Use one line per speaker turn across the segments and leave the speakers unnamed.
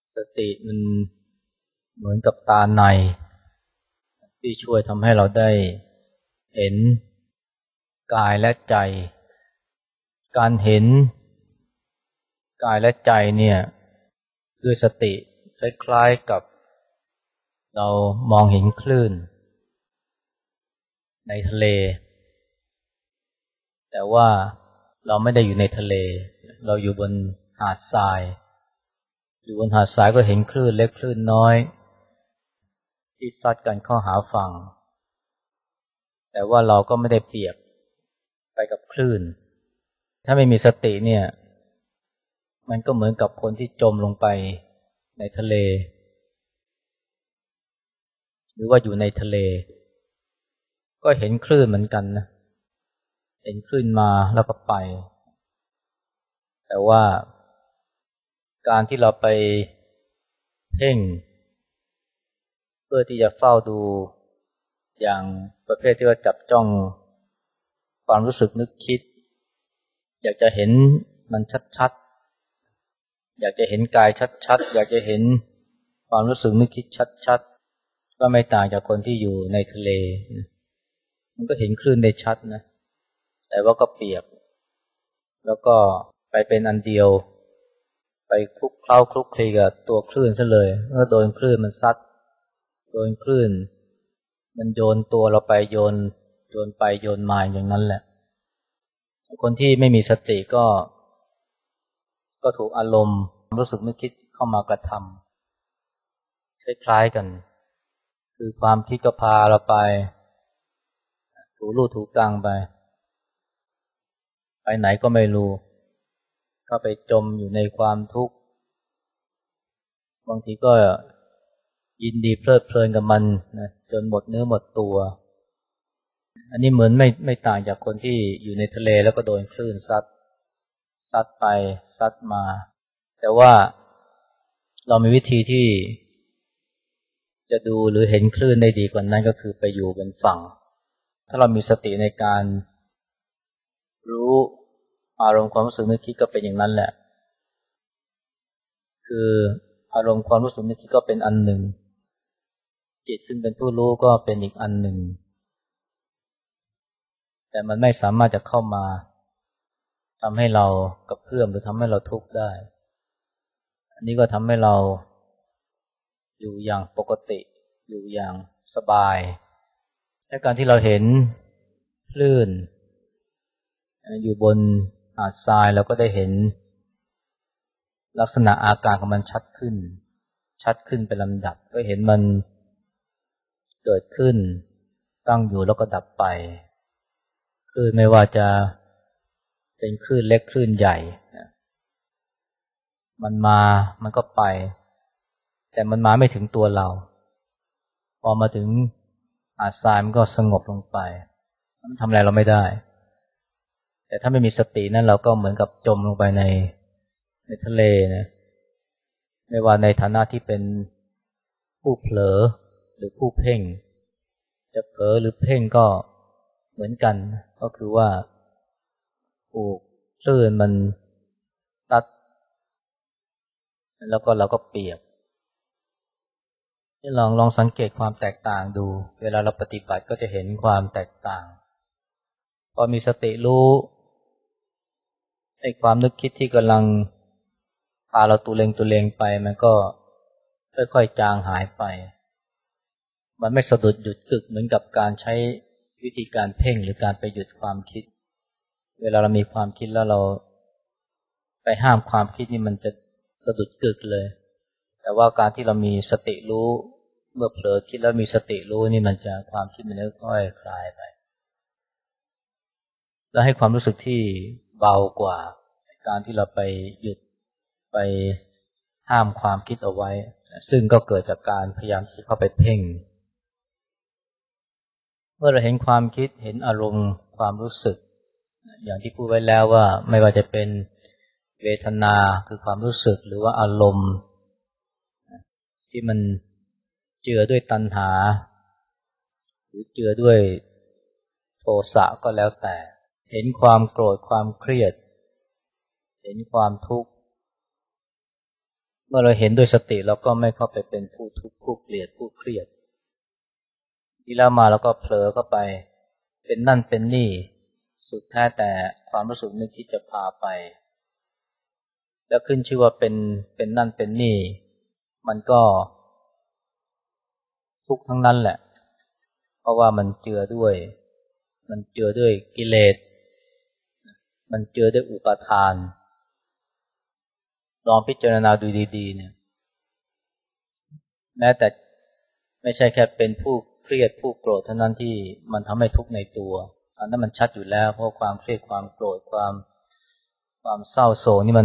สติมันเหมือนกับตาในที่ช่วยทำให้เราได้เห็นกายและใจการเห็นกายและใจเนี่ยด้วยสติคล้ายๆกับเรามองเห็นคลื่นในทะเลแต่ว่าเราไม่ได้อยู่ในทะเลเราอยู่บนหาดทรายอยู่บนหาดทรายก็เห็นคลื่นเล็กคลื่นน้อยที่ซัดกันเข้าหาฝั่งแต่ว่าเราก็ไม่ได้เปียกไปกับคลื่นถ้าไม่มีสติเนี่ยมันก็เหมือนกับคนที่จมลงไปในทะเลหรือว่าอยู่ในทะเลก็เห็นคลื่นเหมือนกันนะเห็นคลื่นมาแล้วก็ไปแต่ว่าการที่เราไปเพ่งเพื่อที่จะเฝ้าดูอย่างประเภทที่ว่าจับจ้องความรู้สึกนึกคิดอยากจะเห็นมันชัดๆอยากจะเห็นกายชัดๆอยากจะเห็นความรู้สึกนึกคิดชัดๆก็ไม่ต่างจากคนที่อยู่ในทะเลมันก็เห็นคลื่นได้ชัดนะแต่ว่าก็เปียกแล้วก็ไปเป็นอันเดียวไปคลุกเคล้าคลุกคลีกับตัวคลื่นซะเลยเมื่อโดนคลื่นมันซัดโดนคลื่นมันโยนตัวเราไปโยนไปโยนมาอย่างนั้นแหละคนที่ไม่มีสติก็ถูกอารมณ์รู้สึกนึกคิดเข้ามากระทำคล้ายๆกันคือความคิดก็พาเราไปถูลู่ถูกลางไปไหนก็ไม่รู้ก็ไปจมอยู่ในความทุกข์บางทีก็ยินดีเพลิดเพลินกับมันนะจนหมดเนื้อหมดตัวอันนี้เหมือนไม่ต่างจากคนที่อยู่ในทะเลแล้วก็โดนคลื่นซัดไปซัดมาแต่ว่าเรามีวิธีที่จะดูหรือเห็นคลื่นได้ดีกว่านั้นก็คือไปอยู่บนฝั่งถ้าเรามีสติในการรู้อารมณ์ความรู้สึกนึกคิดก็เป็นอย่างนั้นแหละคืออารมณ์ความรู้สึกนึกคิดก็เป็นอันหนึ่งจิตซึ่งเป็นผู้รู้ก็เป็นอีกอันหนึ่งแต่มันไม่สามารถจะเข้ามาทำให้เรากระเพื่อมหรือทำให้เราทุกข์ได้อันนี้ก็ทำให้เราอยู่อย่างปกติอยู่อย่างสบายและการที่เราเห็นคลื่นอยู่บนหาดทรายเราก็ได้เห็นลักษณะอาการของมันชัดขึ้นเป็นลำดับก็เห็นมันเกิดขึ้นตั้งอยู่แล้วก็ดับไปคลื่นไม่ว่าจะเป็นคลื่นเล็กคลื่นใหญ่มันมามันก็ไปแต่มันมาไม่ถึงตัวเราพอมาถึงหาดทรายมันก็สงบลงไปมันทำอะไรเราไม่ได้แต่ถ้าไม่มีสตินั้นเราก็เหมือนกับจมลงไปในทะเลนะไม่ว่าในฐานะที่เป็นผู้เผลอหรือผู้เพ่งจะเผลอหรือเพ่งก็เหมือนกันก็คือว่าถูกคลื่นมันซัดแล้วก็เราก็เปียกนี่ลองสังเกตความแตกต่างดูเวลาเราปฏิบัติก็จะเห็นความแตกต่างพอมีสติรู้ไอ้ความนึกคิดที่กำลังพาเราตุเรงไปมันก็ค่อยๆจางหายไปมันไม่สะดุดหยุดกึกเหมือนกับการใช้วิธีการเพ่งหรือการไปหยุดความคิดเวลาเรามีความคิดแล้วเราไปห้ามความคิดนี่มันจะสะดุดกึกเลยแต่ว่าการที่เรามีสติรู้เมื่อเผลอคิดแล้วมีสติรู้นี่มันจะความคิดมันค่อยๆคลายไปแล้วให้ความรู้สึกที่เบากว่าการที่เราไปหยุดไปห้ามความคิดเอาไว้ซึ่งก็เกิดจากการพยายามที่เข้าไปเพ่งเมื่อเราเห็นความคิดเห็นอารมณ์ความรู้สึกอย่างที่พูดไว้แล้วว่าไม่ว่าจะเป็นเวทนาคือความรู้สึกหรือว่าอารมณ์ที่มันเจือด้วยตัณหาหรือเจือด้วยโทสะก็แล้วแต่เห็นความโกรธความเครียดเห็นความทุกข์เมื่อเราเห็นด้วยสติเราก็ไม่เข้าไปเป็นผู้ทุกข์ผู้เกลียดผู้เครียดที่แล้วมาแล้วก็เผลอเข้าไปเป็นนั่นเป็นนี่สุดแท้แต่ความรู้สึกนึกคิดจะพาไปแล้วขึ้นชื่อว่าเป็นนั่นเป็นนี่มันก็ทุกข์ทั้งนั้นแหละเพราะว่ามันเจือด้วยกิเลสมันเจือด้วยอุปาทานลองพิจารณาดูดีๆเนี่ยแม้แต่ไม่ใช่แค่เป็นผู้เครียดผู้โกรธเท่านั้นที่มันทำให้ทุกข์ในตัวอันนั้นมันชัดอยู่แล้วเพราะความเครียดความโกรธความเศร้าโศกนี่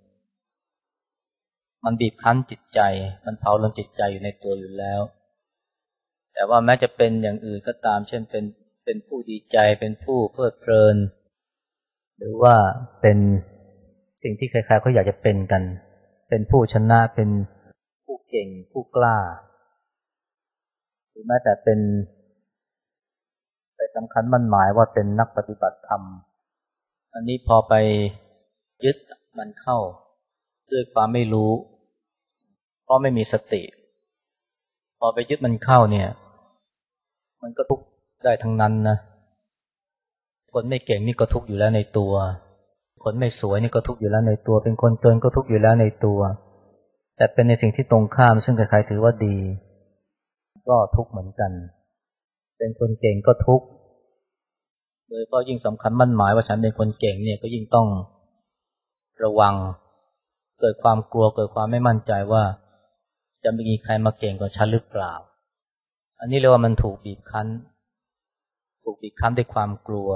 มันบีบคั้นจิตใจมันเผาลนจิตใจอยู่ในตัวอยู่แล้วแต่ว่าแม้จะเป็นอย่างอื่นก็ตามเช่นเป็นผู้ดีใจเป็นผู้เพลิดเพลินหรือว่าเป็นสิ่งที่ใครๆเขาอยากจะเป็นกันเป็นผู้ชนะเป็นผู้เก่งผู้กล้าหรือแม้แต่เป็นไปสำคัญมั่นหมายว่าเป็นนักปฏิบัติธรรมอันนี้พอไปยึดมันเข้าด้วยความไม่รู้เพราะไม่มีสติพอไปยึดมันเข้าเนี่ยมันก็ทุกข์ได้ทั้งนั้นนะคนไม่เก่งนี่ก็ทุกข์อยู่แล้วในตัวคนไม่สวยนี่ก็ทุกข์อยู่แล้วในตัวเป็นคนจนก็ทุกข์อยู่แล้วในตัวแต่เป็นในสิ่งที่ตรงข้ามซึ่งใครๆถือว่าดีก็ทุกข์เหมือนกันเป็นคนเก่งก็ทุกข์โดยเฉพาะยิ่งสำคัญมั่นหมายว่าฉันเป็นคนเก่งเนี่ยก็ยิ่งต้องระวังเกิดความกลัวเกิดความไม่มั่นใจว่าจะมีใครมาเก่งกว่าฉันหรือเปล่าอันนี้เรียกว่ามันถูกบีบคั้นด้วยความกลัว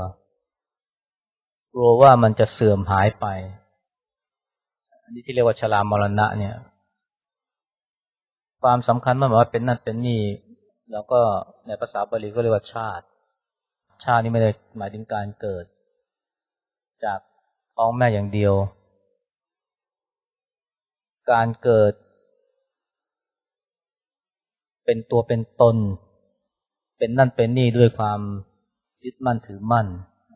ว่ามันจะเสื่อมหายไปอันนี้ที่เรียกว่าชรามรณะเนี่ยความสำคัญมันหมายว่าเป็นนั่นเป็นนี่แล้วก็ในภาษาบาลีก็เรียกว่าชาตินี่ไม่ได้หมายถึงการเกิดจากท้องแม่อย่างเดียวการเกิดเป็นตัวเป็นตนเป็นนั่นเป็นนี่ด้วยความยึดมั่นถือมั่น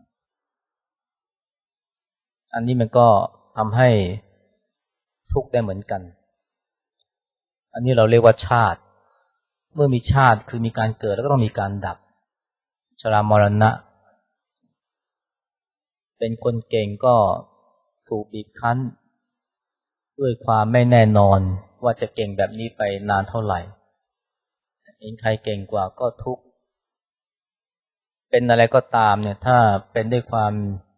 อันนี้มันก็ทำให้ทุกข์ได้เหมือนกันอันนี้เราเรียกว่าชาติเมื่อมีชาติคือมีการเกิดแล้วก็ต้องมีการดับชรามรณะเป็นคนเก่งก็ถูกบีบคั้นด้วยความไม่แน่นอนว่าจะเก่งแบบนี้ไปนานเท่าไหร่เห็นใครเก่งกว่าก็ทุกข์เป็นอะไรก็ตามเนี่ยถ้าเป็นด้วยความ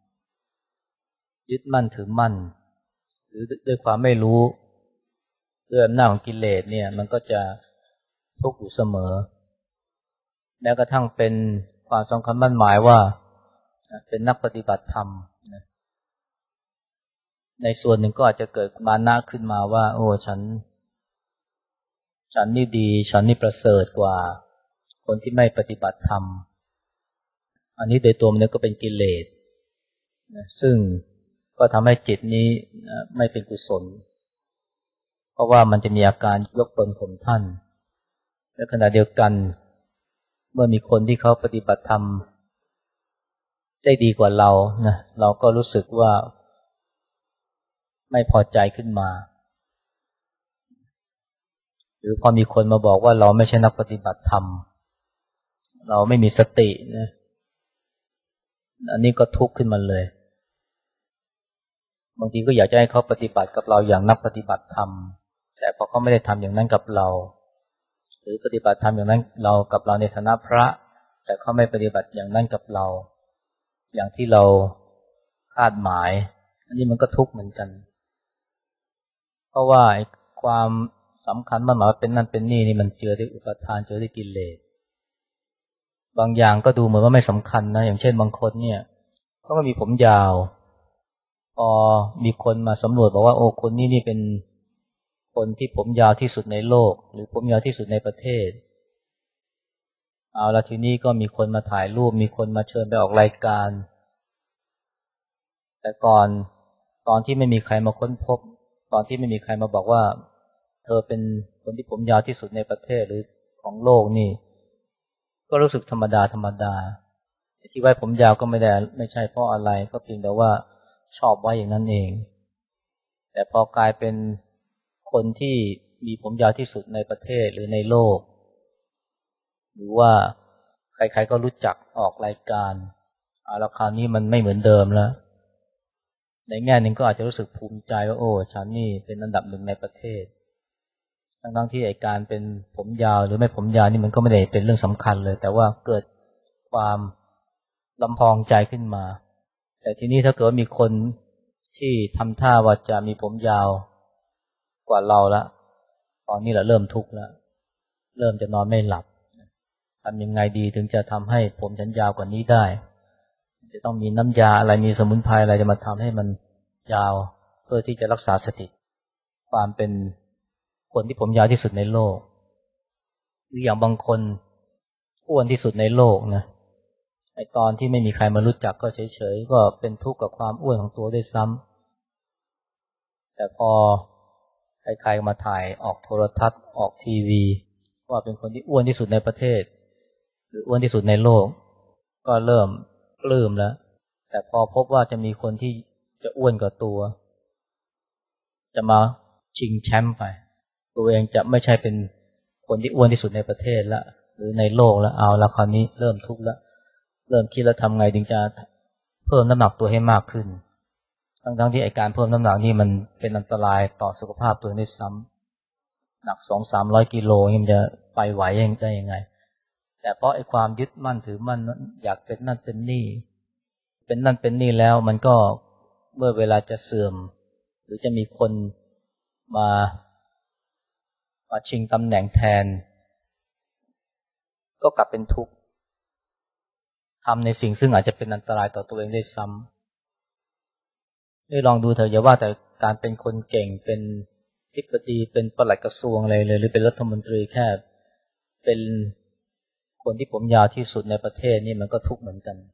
ยึดมั่นถือมั่นหรือด้วยความไม่รู้ด้วยอำนาจของกิเลสเนี่ยมันก็จะทุกข์อยู่เสมอแม้กระทั่งเป็นความสำคัญมั่นหมายว่าเป็นนักปฏิบัติธรรมในส่วนหนึ่งก็อาจจะเกิดมานะขึ้นมาว่าโอ้ฉันนี่ดีฉันนี่ประเสริฐกว่าคนที่ไม่ปฏิบัติธรรมอันนี้โดยตัวมันก็เป็นกิเลสซึ่งก็ทำให้จิตนี้ไม่เป็นกุศลเพราะว่ามันจะมีอาการยกตนข่มท่านและขณะเดียวกันเมื่อมีคนที่เขาปฏิบัติธรรมได้ดีกว่าเรานะเราก็รู้สึกว่าไม่พอใจขึ้นมาหรือพอมีคนมาบอกว่าเราไม่ใช่นักปฏิบัติธรรมเราไม่มีสตินะอันนี้ก็ทุกข์ขึ้นมาเลยบางทีก็อยากจะให้เขาปฏิบัติกับเราอย่างนักปฏิบัติธรรมแต่พอเขาไม่ได้ทำอย่างนั้นกับเราหรือปฏิบัติธรรมอย่างนั้นเรากับเราในฐานะพระแต่เขาไม่ปฏิบัติอย่างนั้นกับเราอย่างที่เราคาดหมายอันนี้มันก็ทุกข์เหมือนกันเพราะว่าความสำคัญมันหมายว่าเป็นนั่นเป็นนี่มันเจือด้วยอุปาทานเจือด้วยกิเลสบางอย่างก็ดูเหมือนว่าไม่สำคัญนะอย่างเช่นบางคนเนี่ยเขาก็มีผมยาวพอมีคนมาสำรวจบอกว่าโอ้คนนี้นี่เป็นคนที่ผมยาวที่สุดในโลกหรือผมยาวที่สุดในประเทศเอาละทีนี้ก็มีคนมาถ่ายรูปมีคนมาเชิญไปออกรายการแต่ตอนที่ไม่มีใครมาค้นพบตอนที่ไม่มีใครมาบอกว่าเธอเป็นคนที่ผมยาวที่สุดในประเทศหรือของโลกนี่ก็รู้สึกธรรมดาที่ไว้ผมยาวก็ไม่ใช่เพราะอะไรก็เพียงแต่ว่าชอบไว้อย่างนั้นเองแต่พอกลายเป็นคนที่มีผมยาวที่สุดในประเทศหรือในโลกหรือว่าใครๆก็รู้จักออกรายการแล้วคราวนี้มันไม่เหมือนเดิมแล้วในแง่หนึ่งก็อาจจะรู้สึกภูมิใจว่าโอ้ฉันนี่เป็นอันดับหนึ่งในประเทศทั้งที่ไอ้การเป็นผมยาวหรือไม่ผมยาวนี่มันก็ไม่ได้เป็นเรื่องสำคัญเลยแต่ว่าเกิดความลำพองใจขึ้นมาแต่ทีนี้ถ้าเกิดมีคนที่ทำท่าว่าจะมีผมยาวกว่าเราละตอนนี้เราเริ่มทุกข์แล้วเริ่มจะนอนไม่หลับทำยังไงดีถึงจะทำให้ผมฉันยาวกว่านี้ได้จะต้องมีน้ำยาอะไรมีสมุนไพรอะไรจะมาทำให้มันยาวเพื่อที่จะรักษาสถิตความเป็นคนที่ผมยาวที่สุดในโลกหรืออย่างบางคนอ้วนที่สุดในโลกนะไอ้ตอนที่ไม่มีใครมารู้จักก็เฉยๆก็เป็นทุกข์กับความอ้วนของตัวด้วยซ้ำแต่พอใครๆมาถ่ายออกโทรทัศน์ออกทีวีว่าเป็นคนที่อ้วนที่สุดในประเทศหรืออ้วนที่สุดในโลกก็เริ่มปลื้มแล้วแต่พอพบว่าจะมีคนที่จะอ้วนกว่าตัวจะมาชิงแชมป์ไปตัวเองจะไม่ใช่เป็นคนที่อ้วนที่สุดในประเทศละหรือในโลกแล้วเอาละคราวนี้เริ่มทุกข์แล้วเริ่มคิดแล้วทำไงถึงจะเพิ่มน้ำหนักตัวให้มากขึ้นทั้งที่ไอ้การเพิ่มน้ำหนักนี่มันเป็นอันตรายต่อสุขภาพตัวได้ซ้ำหนัก 200-300 กิโลนี่มันจะไปไหวได้ยังไงแต่เพราะไอ้ความยึดมั่นถือมั่นอยากเป็นนั่นเป็นนี่เป็นนั่นเป็นนี่แล้วมันก็เมื่อเวลาจะเสื่อมหรือจะมีคนมาชิงตำแหน่งแทนก็กลับเป็นทุกข์ทำในสิ่งซึ่งอาจจะเป็นอันตรายต่อตัวเองได้ซ้ำลองดูเถอะอย่าว่าแต่การเป็นคนเก่งเป็นอธิบดีเป็นปลัดกระทรวงอะไรเลยหรือเป็นรัฐมนตรีแค่เป็นคนที่ผมยาวที่สุดในประเทศนี่มันก็ทุกข์เหมือนกัน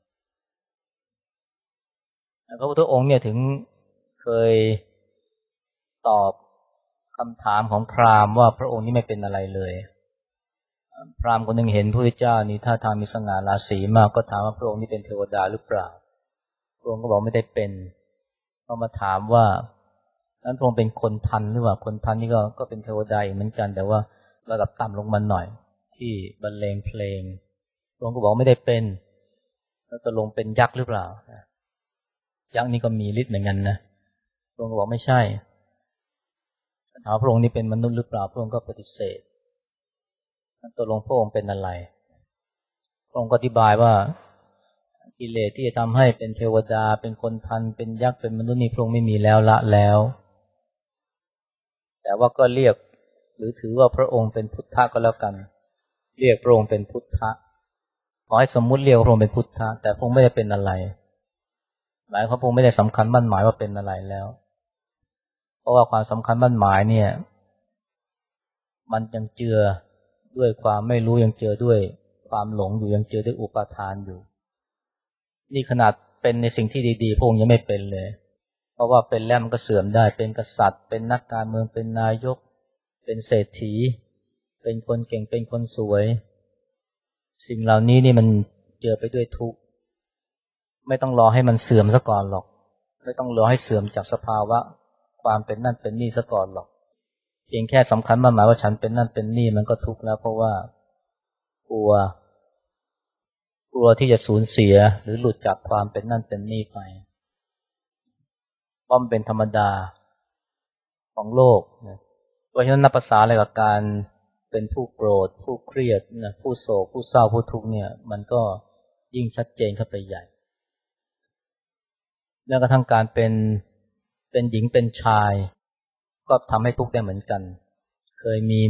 พระพุทธองค์เนี่ยถึงเคยตอบคำถามของพราหมณ์ว่าพระองค์นี่ไม่เป็นอะไรเลยพราหมณ์คนหนึ่งเห็นพระพุทธเจ้านี่ท่าทางมีสง่าราศีมากก็ถามว่าพระองค์นี่เป็นเทวดาหรือเปล่าพระองค์ก็บอกไม่ได้เป็นก็มาถามว่านั้นพระองค์เป็นคนทันหรือเปล่าคนทันนี่ก็เป็นเทวดาอีกเหมือนกันแต่ว่าระดับต่ำลงมาหน่อยที่บรรเลงเพลงพระองค์ก็บอกไม่ได้เป็นแล้วจะลงเป็นยักษ์หรือเปล่ายักษ์นี่ก็มีฤทธิ์เหมือนกันนะพระองค์ก็บอกไม่ใช่ถามพระองค์นี่เป็นมนุษย์หรือเปล่าพระองค์ก็ปฏิเสธตกลงพระองค์เป็นอะไรพระองค์ก็อธิบายว่ากิเลสที่จะทำให้เป็นเทวดาเป็นคนทันเป็นยักษ์เป็นมนุษย์นี่พระองค์ไม่มีแล้วละแล้วแต่ว่าก็เรียกหรือถือว่าพระองค์เป็นพุทธะก็แล้วกันเรียกพระองค์เป็นพุทธะขอให้สมมุติเรียกพระองค์เป็นพุทธะแต่พระองค์ไม่ได้เป็นอะไรหมายความพระองค์ไม่ได้สำคัญมั่นหมายว่าเป็นอะไรแล้วเพราะว่าความสำคัญมั่นหมายเนี่ยมันยังเจือด้วยความไม่รู้ยังเจือด้วยความหลงอยู่ยังเจือด้วยอุปาทานอยู่นี่ขนาดเป็นในสิ่งที่ดีๆพระองค์ยังไม่เป็นเลยเพราะว่าเป็นแล้วมันก็เสื่อมได้เป็นกษัตริย์เป็นนักการเมืองเป็นนายกเป็นเศรษฐีเป็นคนเก่งเป็นคนสวยสิ่งเหล่านี้นี่มันเจือไปด้วยทุกข์ไม่ต้องรอให้มันเสื่อมซะก่อนหรอกไม่ต้องรอให้เสื่อมจากสภาวะความเป็นนั่นเป็นนี่ซะก่อนหรอกเพียงแค่สำคัญมั่นหมายว่าฉันเป็นนั่นเป็นนี่มันก็ทุกข์แล้วเพราะว่ากลัวที่จะสูญเสียหรือหลุดจากความเป็นนั่นเป็นนี่ไปเพราะมันเป็นธรรมดาของโลกนะเพราะฉะนั้นนับภาษาอะไรกับการเป็นผู้โกรธผู้เครียดนะผู้โศกผู้เศร้าผู้ทุกข์เนี่ยมันก็ยิ่งชัดเจนเข้าไปใหญ่แม้กระทั่งการเป็นหญิงเป็นชายก็ทำให้ทุกข์ได้เหมือนกันเคยมี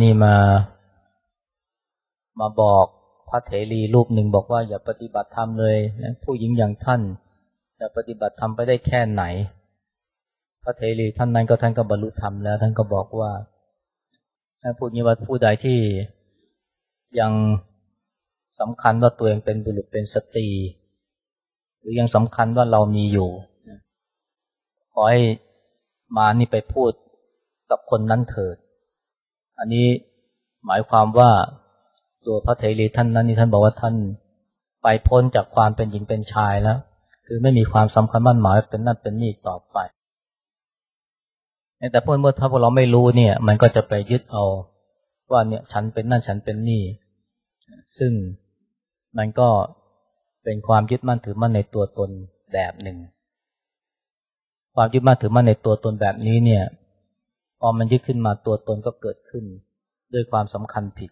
มาบอกพระเถรีรูปหนึ่งบอกว่าอย่าปฏิบัติธรรมเลยนะผู้หญิงอย่างท่านจะปฏิบัติธรรมไปได้แค่ไหนพระเถรีท่านนั้นท่านก็บรรลุธรรมแล้วท่านก็บอกว่าพูดงี้ว่าผู้ใดที่ยังสำคัญว่าตัวเองเป็นบุรุษเป็นสตรีหรือยังสำคัญว่าเรามีอยู่ขอให้มานี่ไปพูดกับคนนั้นเถิดอันนี้หมายความว่าตัวพระเถรีท่านนั้นนี่ท่านบอกว่าท่านไปพ้นจากความเป็นหญิงเป็นชายแล้วคือไม่มีความสำคัญมั่นหมายเป็นนั่นเป็นนี่ต่อไปแต่เมื่อถ้าพวกเราไม่รู้เนี่ยมันก็จะไปยึดเอาว่าเนี่ยฉันเป็นนั่นฉันเป็นนี่ซึ่งมันก็เป็นความยึดมั่นถือมั่นในตัวตนแบบหนึ่งความยึดมั่นถือมั่นในตัวตนแบบนี้เนี่ยพอมันยึดขึ้นมาตัวตนก็เกิดขึ้นด้วยความสำคัญผิด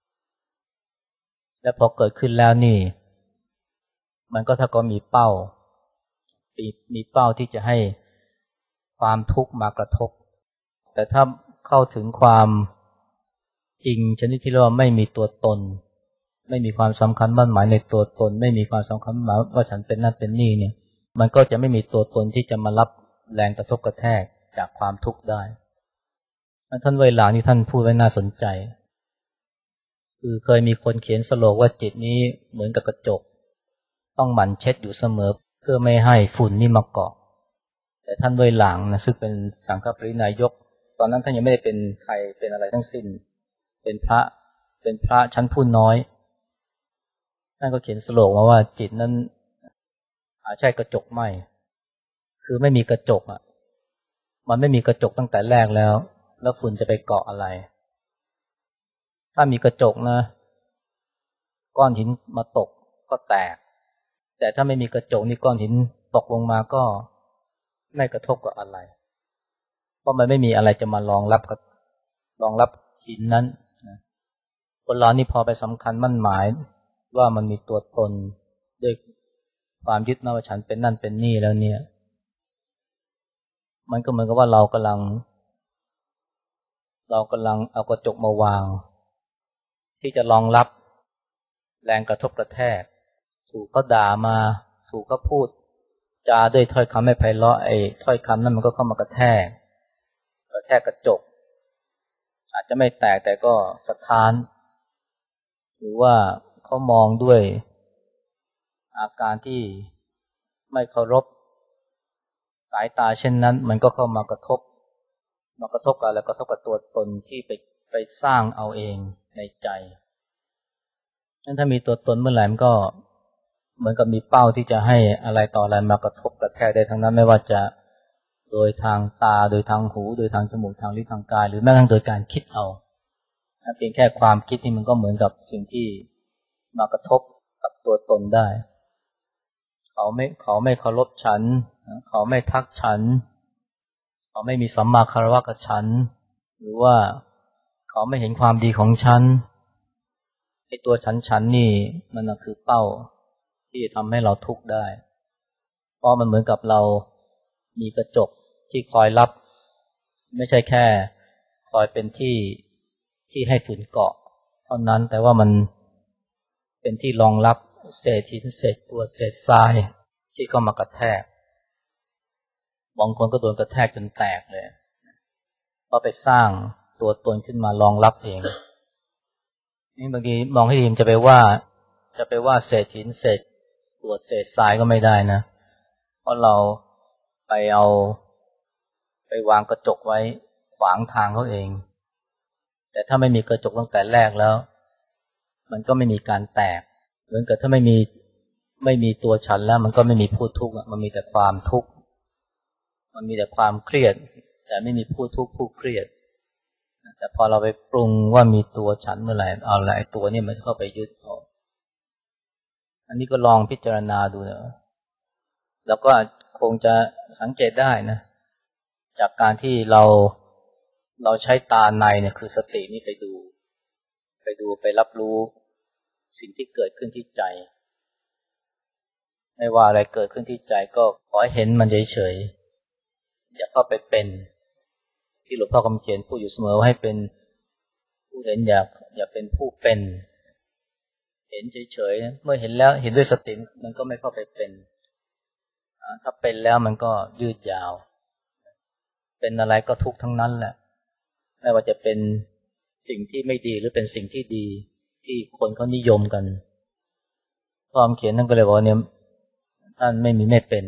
และพอเกิดขึ้นแล้วนี่มันก็ถ้าก็มีเป้าที่จะให้ความทุกข์มากระทบแต่ถ้าเข้าถึงความจริงชนิดที่เรียกว่าไม่มีตัวตนไม่มีความสำคัญมั่นหมายในตัวตนไม่มีความสำคัญหมายว่าฉันเป็นนั่นเป็นนี่เนี่ยมันก็จะไม่มีตัวตนที่จะมารับแรงกระทบกระแทกจากความทุกข์ได้ท่านเวลานี่ท่านพูดไว้น่าสนใจคือเคยมีคนเขียนสโลกว่าจิตนี้เหมือนกับกระจกต้องหมั่นเช็ดอยู่เสมอเพื่อไม่ให้ฝุ่นนี่มาเกาะแต่ท่านเวหลังนะซึ่งเป็นสังฆปรินายกตอนนั้นท่านยังไม่ได้เป็นใครเป็นอะไรทั้งสิ้นเป็นพระชั้นผู้น้อยท่านก็เขียนสโลกมาว่าจิตนั้นใช่กระจกไม่คือไม่มีกระจกอ่ะมันไม่มีกระจกตั้งแต่แรกแล้วฝุ่นจะไปเกาะอะไรถ้ามีกระจกนะก้อนหินมาตกก็แตกแต่ถ้าไม่มีกระจกนี่ก้อนหินตกลงมาก็ไม่กระทบกับอะไรเพราะมันไม่มีอะไรจะมารองรับหินนั้นคนเรานี่พอไปสำคัญมั่นหมายว่ามันมีตัวตนด้วยความยึดมั่นว่าฉันเป็นนั่นเป็นนี่แล้วเนี่ยมันก็เหมือนกับว่าเรากำลังเอากระจกมาวางที่จะรองรับแรงกระทบกระแทกถูกเขาด่ามาถูกเขาพูดจาด้วยถ้อยคำไม่ไพเราะถ้อยคำนั้นมันก็เข้ามากระแทกกระจกอาจจะไม่แตกแต่ก็สะท้านหรือว่าเขามองด้วยอาการที่ไม่เคารพสายตาเช่นนั้นมันก็เข้ามากระทบกับอะไรกระทบกับตัวตนที่ไปสร้างเอาเองในใจงั้นถ้ามีตัวตนเมื่อไหร่มันก็เหมือนกับมีเป้าที่จะให้อะไรต่ออะไรมากระทบกระแทกได้ทั้งนั้นไม่ว่าจะโดยทางตาโดยทางหูโดยทางจมูกทางลิ้นทางกายหรือแม้กระทั่งโดยการคิดเอาเพียงแค่ความคิดนี่มันก็เหมือนกับสิ่งที่มากระทบกับตัวตนได้เขาไม่เคารพฉันเขาไม่ทักฉันเขาไม่มีสัมมาคารวะกับฉันหรือว่าเขาไม่เห็นความดีของฉันตัวฉันนี่มันคือเป้าที่จะทำให้เราทุกข์ได้เพราะมันเหมือนกับเรามีกระจกที่คอยรับไม่ใช่แค่คอยเป็นที่ให้ฝุ่นเกาะเท่านั้นแต่ว่ามันเป็นที่รองรับเศษหินเศษกรวดเศษทรายที่เข้ามากระแทกบางคนก็โดนกระแทกจนแตกเลยเพราะไปสร้างตัวตนขึ้นมารองรับเองนี่บางทีมองให้ดีมันจะไปว่าเศษหินเศษกรวดเศษทรายก็ไม่ได้นะเพราะเราไปวางกระจกไว้ขวางทางเขาเองแต่ถ้าไม่มีกระจกตั้งแต่แรกแล้วมันก็ไม่มีการแตกเหมือนกับถ้าไม่มีตัวฉันแล้วมันก็ไม่มีผู้ทุกข์มันมีแต่ความทุกข์มันมีแต่ความเครียดแต่ไม่มีผู้ทุกข์ผู้เครียดแต่พอเราไปปรุงว่ามีตัวฉันเมื่อไหร่เอาละไอ้ตัวนี้มันเข้าไปยึดเอาอันนี้ก็ลองพิจารณาดูนะแล้วก็คงจะสังเกตได้นะจากการที่เราใช้ตาในเนี่ยคือสตินี่ไปดูไปรับรู้สิ่งที่เกิดขึ้นที่ใจไม่ว่าอะไรเกิดขึ้นที่ใจก็ขอให้เห็นมันเฉยๆอย่าเข้าไปเป็นที่หลวงพ่อคำเขียนพูดอยู่เสมอว่าให้เป็นผู้เห็นอย่าเป็นผู้เป็นเห็นเฉยๆเมื่อเห็นแล้วเห็นด้วยสติมันก็ไม่เข้าไปเป็นถ้าเป็นแล้วมันก็ยืดยาวเป็นอะไรก็ทุกข์ทั้งนั้นแหละไม่ว่าจะเป็นสิ่งที่ไม่ดีหรือเป็นสิ่งที่ดีที่คนเขานิยมกันความเขียนนั่นก็เลยบอกเนี่ยท่านไม่เป็น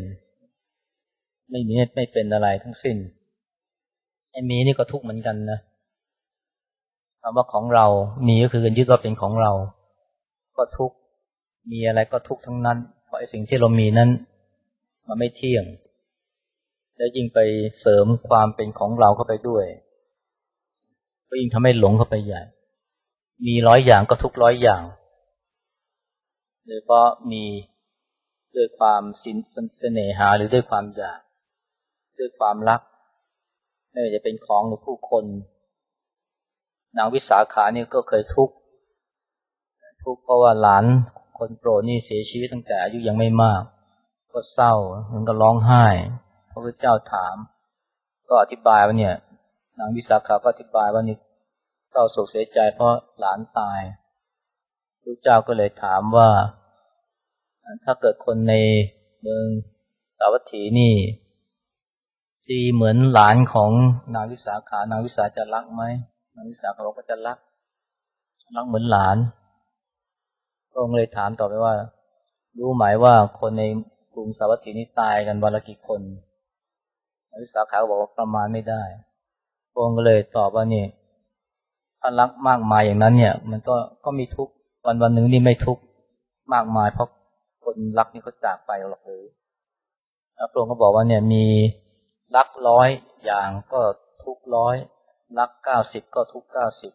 ไม่เป็นอะไรทั้งสิ้นไอ้มีนี่ก็ทุกข์เหมือนกันนะคำว่าของเรามีก็คือยึดว่าเป็นของเราก็ทุกข์มีอะไรก็ทุกข์ทั้งนั้นเพราะไอ้สิ่งที่เรามีนั้นมันไม่เที่ยงแล้วยิ่งไปเสริมความเป็นของเราเข้าไปด้วยก็ยิ่งทำให้หลงเข้าไปใหญ่มี100อย่างก็ทุก100อย่างโดยเพราะมีด้วยความเสน่หาหรือด้วยความอยากด้วยความรักไม่ว่าจะเป็นของหรือผู้คนนางวิสาขานี่ก็เคยทุกข์เพราะว่าหลานคนโปรดนี่เสียชีวิตตั้งแต่อายุยังไม่มากก็เศร้ามันก็ร้องไห้พระพุทธเจ้าถามก็อธิบายว่าเนี่ยนางวิสาขาก็อธิบายว่านี่เศร้าโศกเสียใจเพราะหลานตายพระพุทธเจ้าก็เลยถามว่าถ้าเกิดคนในเมืองสาวัตถีนี่ดีเหมือนหลานของนางวิสาขานางวิสาจะรักไหมนางวิสาขาบอกว่าจะรักเหมือนหลานพระองค์เลยถามต่อไปว่ารู้ไหมว่าคนในกรุงสาวัตถีนี่ตายกันวันละกี่คนนางวิสาขาบอกว่าประมาณไม่ได้พระองค์ก็เลยตอบว่านี่ถ้ารักมากมายอย่างนั้นเนี่ยมันก็มีทุกวันหนึ่งนี่ไม่ทุกมากมายเพราะคนรักนี่เขาจากไปหรอกหรือพระองค์ก็บอกว่าเนี่ยมีรัก100อย่างก็ทุก100รัก90ก็ทุก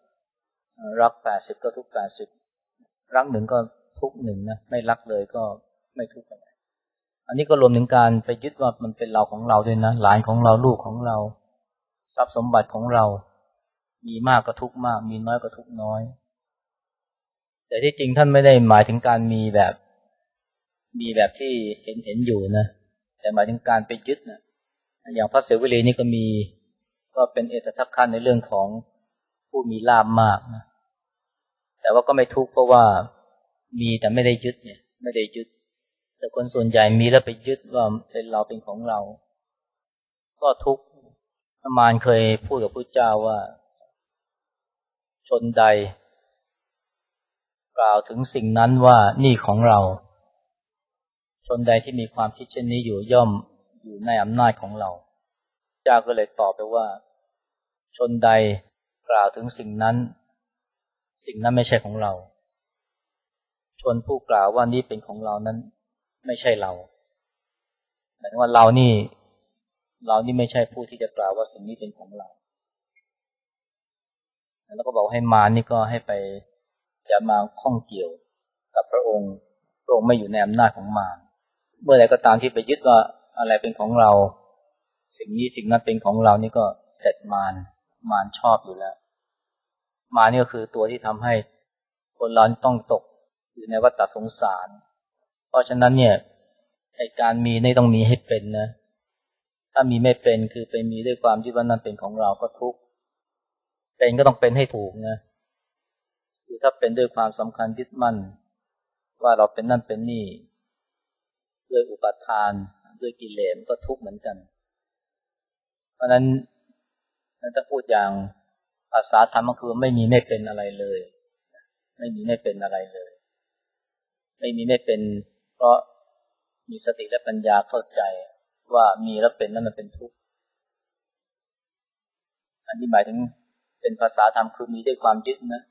90รัก80ก็ทุก80รัก1ก็ทุก1นะไม่รักเลยก็ไม่ทุกอะไรอันนี้ก็รวมถึงการไปยึดว่ามันเป็นเราของเราด้วยนะหลานของเราลูกของเราทรัพย์สมบัติของเรามีมากก็ทุกมากมีน้อยก็ทุกน้อยแต่ที่จริงท่านไม่ได้หมายถึงการมีแบบที่เห็นอยู่นะแต่หมายถึงการไปยึดนะอย่างพระเสวลีนี่ก็เป็นเอตทัคคะในเรื่องของผู้มีลาภมากนะแต่ว่าก็ไม่ทุกข์เพราะว่ามีแต่ไม่ได้ยึดเนี่ยไม่ได้ยึดแต่คนส่วนใหญ่มีแล้วไปยึดว่าเป็นเราเป็นของเราก็ทุกข์อามาเคยพูดกับพระเจ้าว่าชนใดกล่าวถึงสิ่งนั้นว่านี่ของเราชนใดที่มีความคิดเช่นนี้อยู่ย่อมอยู่ในอำนาจของเราเจ้าก็เลยตอบไปว่าชนใดกล่าวถึงสิ่งนั้นไม่ใช่ของเราชนผู้กล่าวว่านี่เป็นของเรานั้นไม่ใช่เราหมายถึงว่าเรานี่ไม่ใช่ผู้ที่จะกล่าวว่าสิ่งนี้เป็นของเราแล้วก็บอกให้มารนี่ก็ให้ไปอย่ามาข้องเกี่ยวกับพระองค์ไม่อยู่ในอำนาจของมารเมื่อใดก็ตามที่ไปยึดว่าอะไรเป็นของเราสิ่งนั้นเป็นของเรานี่ก็เสร็จมารชอบอยู่แล้วมารนี่ก็คือตัวที่ทำให้คนเราต้องตกอยู่ในวัฏสงสารเพราะฉะนั้นเนี่ยไอ้การมีนี่ต้องมีให้เป็นนะถ้ามีไม่เป็นคือไปมีด้วยความที่ว่านั่นเป็นของเราก็ทุกข์เป็นก็ต้องเป็นให้ถูกนะคือถ้าเป็นด้วยความสำคัญยึดมั่นว่าเราเป็นนั่นเป็นนี่ด้วยอุปาทานด้วยกิเลสก็ทุกข์เหมือนกันเพราะฉะนั้นถ้าพูดอย่างภาษาธรรมก็คือไม่มีไม่เป็นอะไรเลยไม่มีไม่เป็นอะไรเลยไม่มีไม่เป็นเพราะมีสติและปัญญาเข้าใจว่ามีแล้วเป็นนั่นมันเป็นทุกข์อันนี้หมายถึงเป็นภาษาธรรมคือมีด้วยความยึดนะ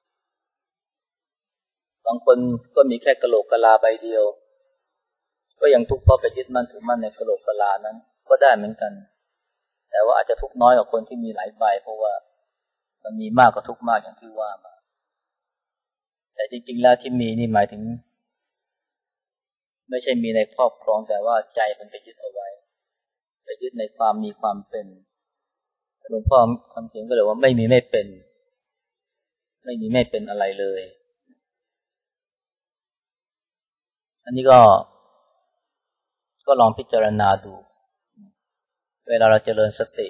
บางคนก็มีแค่กะโหลกกะลาใบเดียวก็ยังทุกข์เพราะไปยึดมั่นถือมั่นในกะโหลกกะลานั้นก็ได้เหมือนกันแต่ว่าอาจจะทุกข์น้อยกว่าคนที่มีหลายใบเพราะว่ามันมีมากก็ทุกข์มากอย่างที่ว่ามาแต่จริงๆแล้วที่มีนี่หมายถึงไม่ใช่มีในครอบครองแต่ว่าใจมันไปยึดเอาไว้ไปยึดในความมีความเป็นหลวงพ่อคำเขียนก็เลยว่าไม่มีไม่เป็นไม่มีไม่เป็นอะไรเลยอันนี้ก็ลองพิจารณาดูเวลาเราเจริญสติ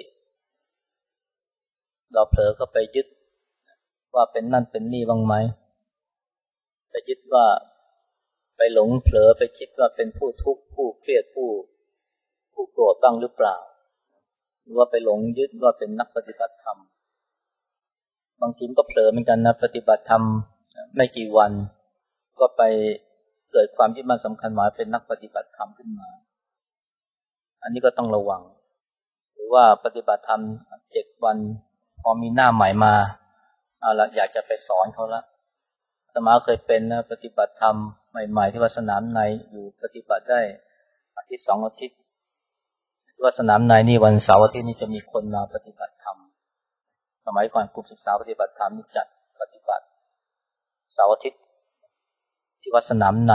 เราเผลอก็ไปยึดว่าเป็นนั่นเป็นนี่บ้างไหมไปยึดว่าไปหลงเผลอไปคิดว่าเป็นผู้ทุกข์ผู้เครียดผู้โกรธบ้างหรือเปล่าหรือว่าไปหลงยึดว่าเป็นนักปฏิบัติธรรมบางทีก็เผลอเหมือนกันนะปฏิบัติธรรมไม่กี่วันก็ไปเกิดความที่มันสำคัญหมายเป็นนักปฏิบัติธรรมขึ้นมาอันนี้ก็ต้องระวังหรือว่าปฏิบัติธรรม7 วันพอมีหน้าใหม่มาเอาละอยากจะไปสอนเขาละอาตมาเคยเป็นนะปฏิบัติธรรมใหม่ๆที่วัดสนามในอยู่ปฏิบัติได้อาทิตย์2 อาทิตย์ว่าสนามในนี่วันเสาร์อาทิตย์นี่จะมีคนมาปฏิบัติธรรมสมัยก่อนกลุ่มศึกษาปฏิบัติธรรมนี่จัดปฏิบัติเสาร์อาทิตย์ที่วัดสนามใน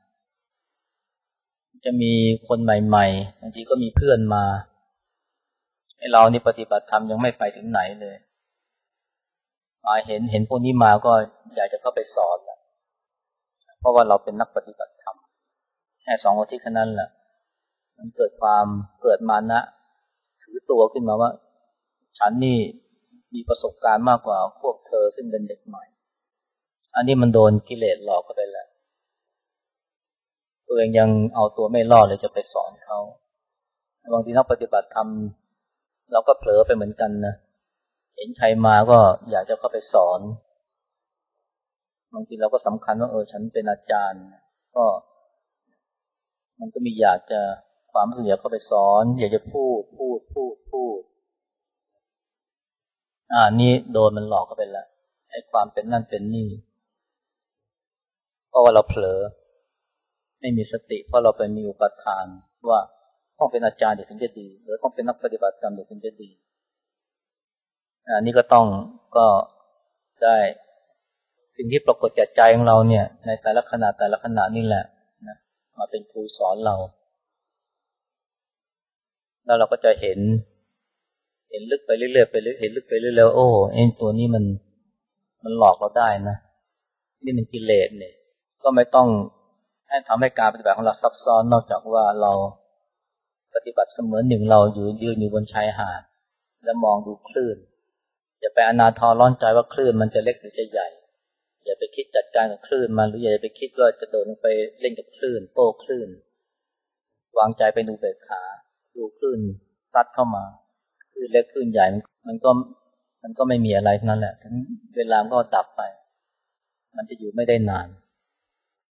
จะมีคนใหม่ๆบางทีก็มีเพื่อนมาให้เรานี่ปฏิบัติธรรมยังไม่ไปถึงไหนเลยมาเห็นพวกนี้มาก็อยากจะเข้าไปสอนแล้วเพราะว่าเราเป็นนักปฏิบัติธรรมแค่2 อาทิตย์แค่นั้นแหละมันเกิดมานะถือตัวขึ้นมาว่าฉันนี่มีประสบการณ์มากกว่าพวกเธอซึ่งเป็นเด็กใหม่อันนี้มันโดนกิเลสหลอกเข้าไปแล้วตัวเองยังเอาตัวไม่รอดเลยจะไปสอนเขาบางทีนักปฏิบัติธรรมเราก็เผลอไปเหมือนกันนะเห็นใครมาก็อยากจะเข้าไปสอนบางทีเราก็สำคัญว่าฉันเป็นอาจารย์ก็มันก็มีอยากจะความรู้สึกอยากเข้าไปสอนอยากจะพูดนี่โดนมันหลอกเข้าไปแล้วไอ้ความเป็นนั่นเป็นนี่เพราะว่าเราเผลอไม่มีสติเพราะเราไปมีอุปทานว่าต้องเป็นอาจารย์เดี๋ยวถึงจะดีหรือต้องเป็นนักปฏิบัติธรรมเดี๋ยวถึงจะดีนี่ก็ได้สิ่งที่ปรากฏแก่ใจของเราเนี่ยในแต่ละขณะนี่แหละนะมาเป็นครูสอนเราแล้วเราก็จะเห็นลึกไปเรื่อยๆเห็นลึกไปเรื่อยๆโอ้ไอ้ตัวนี้มันหลอกเราได้นะนี่มันกิเลสเนี่ยก็ไม่ต้องให้ทำให้การปฏิบัติของเราซับซ้อนนอกจากว่าเราปฏิบัติเสมือนหนึ่งเรายืนอยู่บนชายหาดแล้วมองดูคลื่นอย่าไปอนาถร้อนใจว่าคลื่นมันจะเล็กหรือจะใหญ่อย่าไปคิดจัดการกับคลื่นมันหรืออย่าไปคิดว่าจะโดดลงไปเล่นกับคลื่นโต้คลื่นวางใจไปดูเบกขาดูคลื่นซัดเข้ามาคลื่นเล็กคลื่นใหญ่มันก็ไม่มีอะไรทั้งนั้นแหละถึงเวลาก็ดับไปมันจะอยู่ไม่ได้นาน